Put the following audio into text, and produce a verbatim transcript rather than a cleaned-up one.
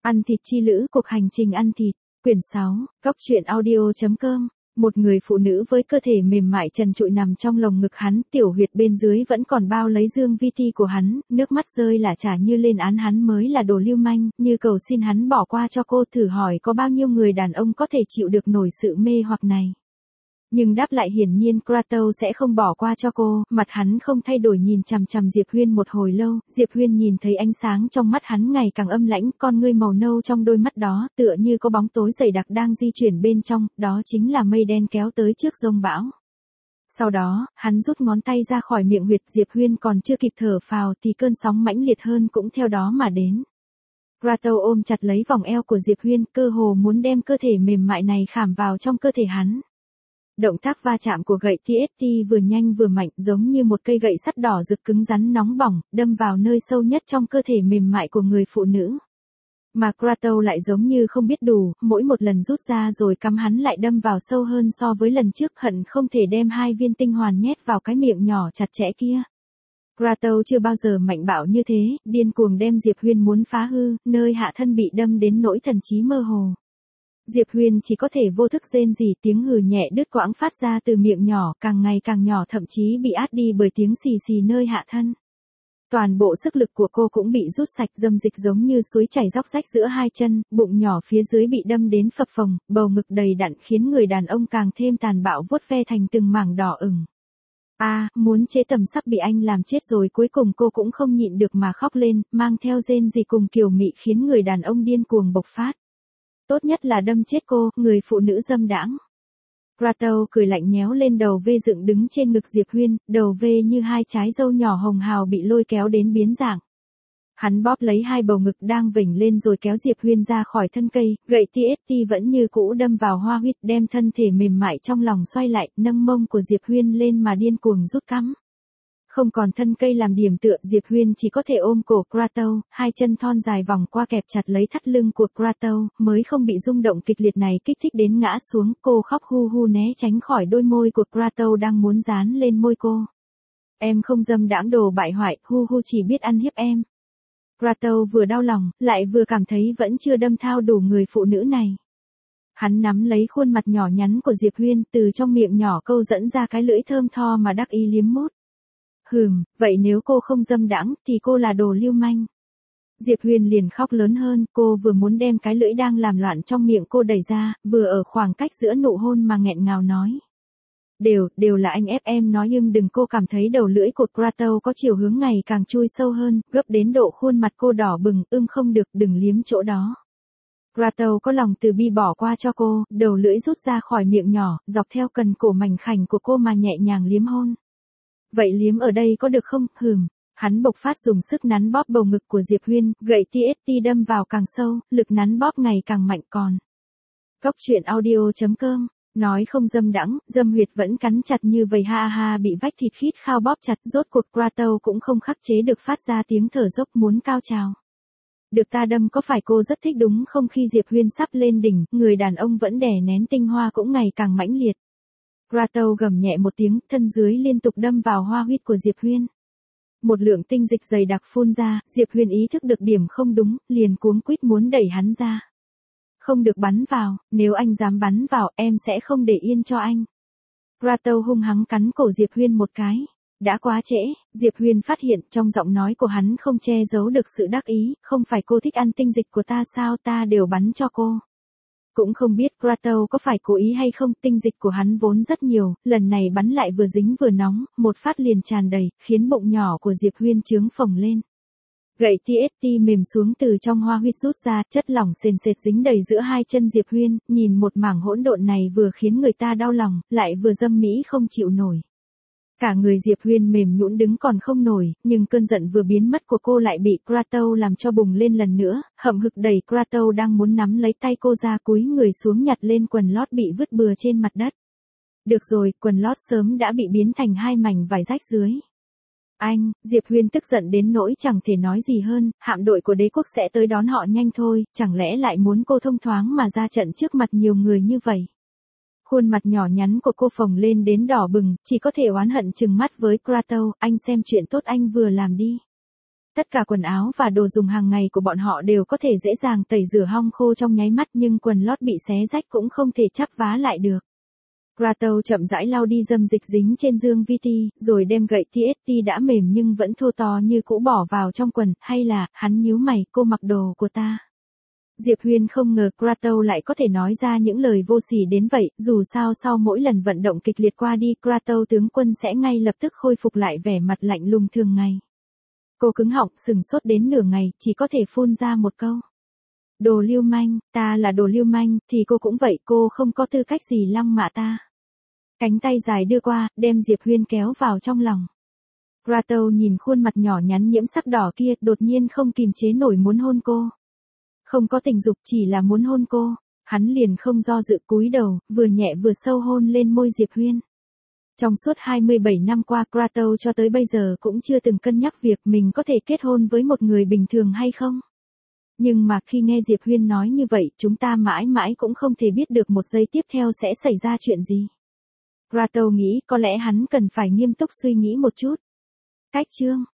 Ăn thịt chi lữ, cuộc hành trình ăn thịt, quyển sáu, góc truyện audio chấm com. Một người phụ nữ với cơ thể mềm mại trần trụi nằm trong lồng ngực hắn, tiểu huyệt bên dưới vẫn còn bao lấy dương vi ti của hắn, nước mắt rơi lả chả như lên án hắn mới là đồ lưu manh, như cầu xin hắn bỏ qua cho cô. Thử hỏi có bao nhiêu người đàn ông có thể chịu được nổi sự mê hoặc này. Nhưng đáp lại hiển nhiên Kratos sẽ không bỏ qua cho cô, mặt hắn không thay đổi nhìn chằm chằm Diệp Huyên một hồi lâu, Diệp Huyên nhìn thấy ánh sáng trong mắt hắn ngày càng âm lãnh, con ngươi màu nâu trong đôi mắt đó, tựa như có bóng tối dày đặc đang di chuyển bên trong, đó chính là mây đen kéo tới trước giông bão. Sau đó, hắn rút ngón tay ra khỏi miệng huyệt Diệp Huyên còn chưa kịp thở phào thì cơn sóng mãnh liệt hơn cũng theo đó mà đến. Kratos ôm chặt lấy vòng eo của Diệp Huyên, cơ hồ muốn đem cơ thể mềm mại này khảm vào trong cơ thể hắn. Động tác va chạm của gậy tê ét tê vừa nhanh vừa mạnh, giống như một cây gậy sắt đỏ rực cứng rắn nóng bỏng, đâm vào nơi sâu nhất trong cơ thể mềm mại của người phụ nữ. Mà Kratos lại giống như không biết đủ, mỗi một lần rút ra rồi cắm hắn lại đâm vào sâu hơn so với lần trước, hận không thể đem hai viên tinh hoàn nhét vào cái miệng nhỏ chặt chẽ kia. Kratos chưa bao giờ mạnh bạo như thế, điên cuồng đem Diệp Huyên muốn phá hư, nơi hạ thân bị đâm đến nỗi thần trí mơ hồ. Diệp Huyên chỉ có thể vô thức rên rỉ, tiếng hừ nhẹ đứt quãng phát ra từ miệng nhỏ, càng ngày càng nhỏ, thậm chí bị át đi bởi tiếng xì xì nơi hạ thân. Toàn bộ sức lực của cô cũng bị rút sạch, dâm dịch giống như suối chảy róc rách giữa hai chân, bụng nhỏ phía dưới bị đâm đến phập phồng, bầu ngực đầy đặn khiến người đàn ông càng thêm tàn bạo vuốt ve thành từng mảng đỏ ửng. A, à, muốn chế tầm sắp bị anh làm chết rồi, cuối cùng cô cũng không nhịn được mà khóc lên, mang theo rên rỉ cùng kiều mị khiến người đàn ông điên cuồng bộc phát. Tốt nhất là đâm chết cô, người phụ nữ dâm đãng. Kratos cười lạnh nhéo lên đầu V dựng đứng trên ngực Diệp Huyên, đầu V như hai trái dâu nhỏ hồng hào bị lôi kéo đến biến dạng. Hắn bóp lấy hai bầu ngực đang vểnh lên rồi kéo Diệp Huyên ra khỏi thân cây, gậy tê ét tê vẫn như cũ đâm vào hoa huyết, đem thân thể mềm mại trong lòng xoay lại, nâng mông của Diệp Huyên lên mà điên cuồng rút cắm. Không còn thân cây làm điểm tựa, Diệp Huyên chỉ có thể ôm cổ Kratos, hai chân thon dài vòng qua kẹp chặt lấy thắt lưng của Kratos, mới không bị rung động kịch liệt này kích thích đến ngã xuống. Cô khóc hu hu né tránh khỏi đôi môi của Kratos đang muốn dán lên môi cô. Em không dâm đãng đồ bại hoại, hu hu chỉ biết ăn hiếp em. Kratos vừa đau lòng, lại vừa cảm thấy vẫn chưa đâm thao đủ người phụ nữ này. Hắn nắm lấy khuôn mặt nhỏ nhắn của Diệp Huyên, từ trong miệng nhỏ câu dẫn ra cái lưỡi thơm tho mà đắc ý liếm mút. Hừm, vậy nếu cô không dâm đãng thì cô là đồ lưu manh. Diệp Huyên liền khóc lớn hơn, cô vừa muốn đem cái lưỡi đang làm loạn trong miệng cô đẩy ra, vừa ở khoảng cách giữa nụ hôn mà nghẹn ngào nói. Đều, đều là anh ép em nói, nhưng đừng. Cô cảm thấy đầu lưỡi của Kratos có chiều hướng ngày càng chui sâu hơn, gấp đến độ khuôn mặt cô đỏ bừng, ưm không được, đừng liếm chỗ đó. Kratos có lòng từ bi bỏ qua cho cô, đầu lưỡi rút ra khỏi miệng nhỏ, dọc theo cần cổ mảnh khảnh của cô mà nhẹ nhàng liếm hôn. Vậy liếm ở đây có được không? Hừm. Hắn bộc phát dùng sức nắn bóp bầu ngực của Diệp Huyên, gậy tê ét tê đâm vào càng sâu, lực nắn bóp ngày càng mạnh. Còn góc truyện audio chấm com, nói không dâm đãng, dâm huyệt vẫn cắn chặt như vầy, ha ha, bị vách thịt khít khao bóp chặt, rốt cuộc Kratos cũng không khắc chế được phát ra tiếng thở dốc muốn cao trào. Được ta đâm có phải cô rất thích đúng không? Khi Diệp Huyên sắp lên đỉnh, người đàn ông vẫn đè nén tinh hoa cũng ngày càng mãnh liệt. Kratos gầm nhẹ một tiếng, thân dưới liên tục đâm vào hoa huyết của Diệp Huyên. Một lượng tinh dịch dày đặc phun ra, Diệp Huyên ý thức được điểm không đúng, liền cuống quýt muốn đẩy hắn ra. Không được bắn vào, nếu anh dám bắn vào, em sẽ không để yên cho anh. Kratos hung hăng cắn cổ Diệp Huyên một cái. Đã quá trễ, Diệp Huyên phát hiện trong giọng nói của hắn không che giấu được sự đắc ý, không phải cô thích ăn tinh dịch của ta sao, ta đều bắn cho cô. Cũng không biết Kratos có phải cố ý hay không, tinh dịch của hắn vốn rất nhiều, lần này bắn lại vừa dính vừa nóng, một phát liền tràn đầy, khiến bụng nhỏ của Diệp Huyên trướng phồng lên. Gậy tê ét tê mềm xuống từ trong hoa huyết rút ra, chất lỏng sền sệt dính đầy giữa hai chân Diệp Huyên, nhìn một mảng hỗn độn này vừa khiến người ta đau lòng, lại vừa dâm mỹ không chịu nổi. Cả người Diệp Huyên mềm nhũn đứng còn không nổi, nhưng cơn giận vừa biến mất của cô lại bị Kratos làm cho bùng lên lần nữa, hậm hực đẩy Kratos đang muốn nắm lấy tay cô ra, cúi người xuống nhặt lên quần lót bị vứt bừa trên mặt đất. Được rồi, quần lót sớm đã bị biến thành hai mảnh vải rách dưới. Anh, Diệp Huyên tức giận đến nỗi chẳng thể nói gì hơn, hạm đội của đế quốc sẽ tới đón họ nhanh thôi, chẳng lẽ lại muốn cô thông thoáng mà ra trận trước mặt nhiều người như vậy. Khuôn mặt nhỏ nhắn của cô phồng lên đến đỏ bừng, chỉ có thể oán hận trừng mắt với Kratos, anh xem chuyện tốt anh vừa làm đi. Tất cả quần áo và đồ dùng hàng ngày của bọn họ đều có thể dễ dàng tẩy rửa hong khô trong nháy mắt, nhưng quần lót bị xé rách cũng không thể chắp vá lại được. Kratos chậm rãi lau đi dâm dịch dính trên Dương Vi Ti, rồi đem gậy tê ét tê đã mềm nhưng vẫn thô to như cũ bỏ vào trong quần, hay là, hắn nhíu mày, cô mặc đồ của ta. Diệp Huyên không ngờ Kratos lại có thể nói ra những lời vô sỉ đến vậy, dù sao sau mỗi lần vận động kịch liệt qua đi, Kratos tướng quân sẽ ngay lập tức khôi phục lại vẻ mặt lạnh lùng thường ngày. Cô cứng họng, sừng sốt đến nửa ngày, chỉ có thể phun ra một câu. Đồ lưu manh, ta là đồ lưu manh, thì cô cũng vậy, cô không có tư cách gì lăng mạ ta. Cánh tay dài đưa qua, đem Diệp Huyên kéo vào trong lòng. Kratos nhìn khuôn mặt nhỏ nhắn nhiễm sắc đỏ kia, đột nhiên không kìm chế nổi muốn hôn cô. Không có tình dục, chỉ là muốn hôn cô, hắn liền không do dự cúi đầu, vừa nhẹ vừa sâu hôn lên môi Diệp Huyên. Trong suốt hai mươi bảy năm qua, Kratos cho tới bây giờ cũng chưa từng cân nhắc việc mình có thể kết hôn với một người bình thường hay không. Nhưng mà khi nghe Diệp Huyên nói như vậy, chúng ta mãi mãi cũng không thể biết được một giây tiếp theo sẽ xảy ra chuyện gì. Kratos nghĩ có lẽ hắn cần phải nghiêm túc suy nghĩ một chút. Cách chương